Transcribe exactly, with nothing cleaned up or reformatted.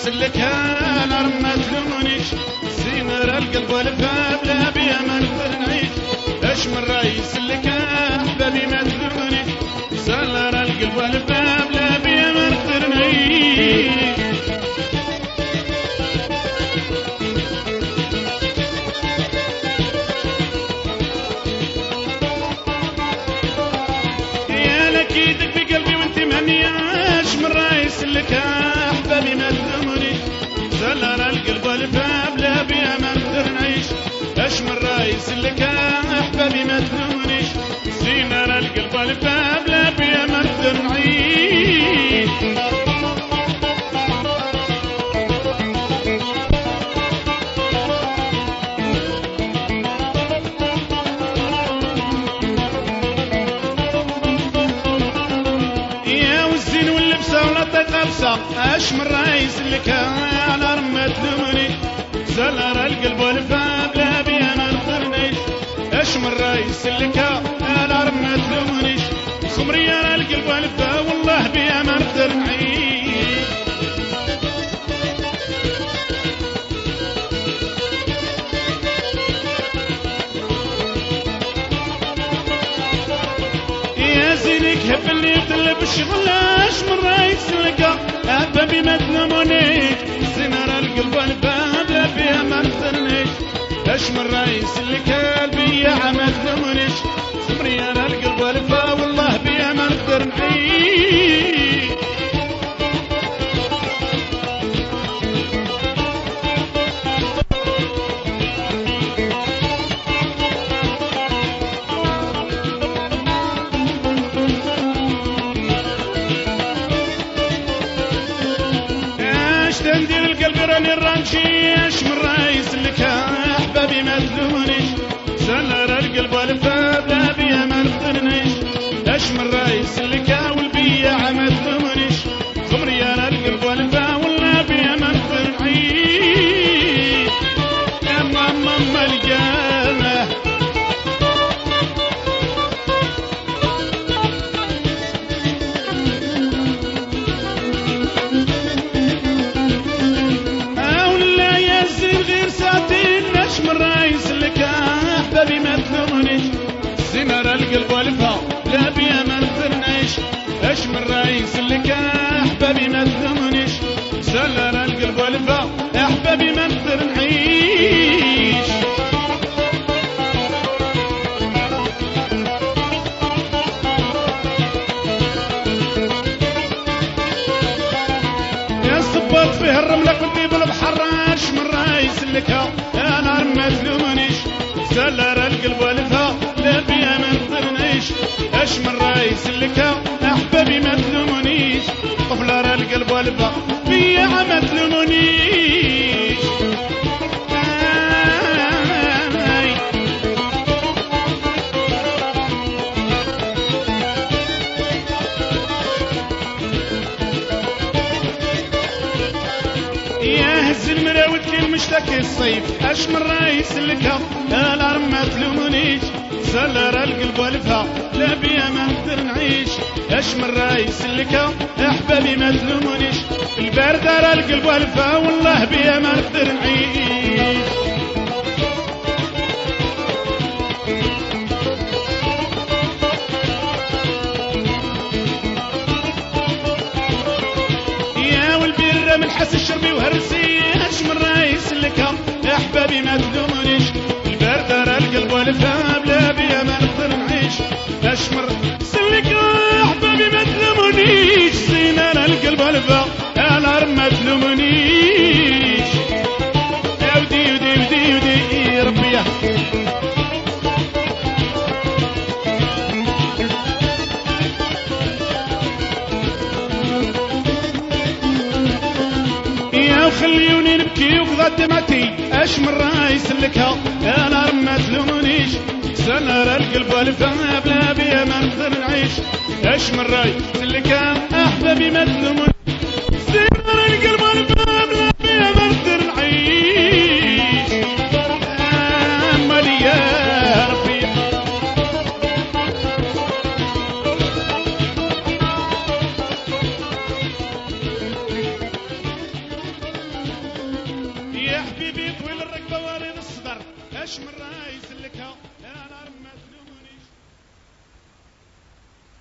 يسلك انا ما تلومنيش زينر القلب والفاب لا بيا ما نقدر نعيش اش من رايس لك احبابي ما تلومنيش زينر القلب والفاب لا بيا ما نقدر نعيش يا لك ايدك في قلبي وانت مهنياش من رايس لك احبابي ما تلومنيش زلر القلب والباب لا بيا ما نقدر نعيش اش من رايس لك احبابي ما تلومنيش زينر القلب والباب لا بيا ما نقدر نعيش يا والزين واللبسه ولا تقبسه اش من رايس لك على رمى تلومني زلر القلب والباب لا بيا ما نقدرنيش اش من رايس لك على رمى تلومنيش خمري على القلب والباب والله بيا ما نقدر نعيش يا زينك هبلني بطلب الشغل اش من رايس لك احبابي ما تلومنيش زينر القلب والباب لا بيا ما نقدرنيش اش من رايس اللي قلبي يا ما تلومنيش خمري على القلب والباب والله بيا ما نقدر نعيش تندير القلب راني الرانشي اش من رايس لك احبابي ما تلومنيش زلر القلب والباب لا بيا ما نقدرنيش اش من رايس لك والبيع ما تلومنيش خمري على القلب والباب والله بيا ما نقدر نعيش يا ماما ما القامه من رايس لك احبابي ما تلومنيش زينر القلب والباب لا بيا ما نقدرنيش اش من رايس لك احبابي ما تلومنيش زلر القلب والباب احبابي ما نقدر نعيش يا صبرت فيه الرمله كنتي بالبحر اش من رايس لك انا ما تلومنيش زلر القلب والباب لا بيا ما نقدرنيش اش من رايس لك احبابي ما تلومنيش طفلر القلب والباب بيا ما تلومنيش يا هز المراود كي المشتكي الصيف اش من رايس لك انا ما تلومنيش زلر القلب والباب لا بيا ما نقدر نعيش اش من رايس لك احبابي ما تلومنيش البرد على القلب والباب والله بيا ما نقدر نعيش من حس الشربي وهرسي اش من رايس لك احبابي ما تلومنيش البرد على القلب والباب لا بيا ما نقدر نعيش اش من رايس لك احبابي ما تلومنيش زينر القلب والباب انا ما تلومنيش يا ودي ودي ودي ودي ربي خليوني نبكي وقضى دمعتي اش من رايس لك انا ما تلومنيش زلر القلب والباب لا بيا ما نقدر نعيش اش من رايس لك احبابي ما تلومنيش زلر القلب والباب لا بيا ما نقدر نعيش امالي يا ربي اشمر رايس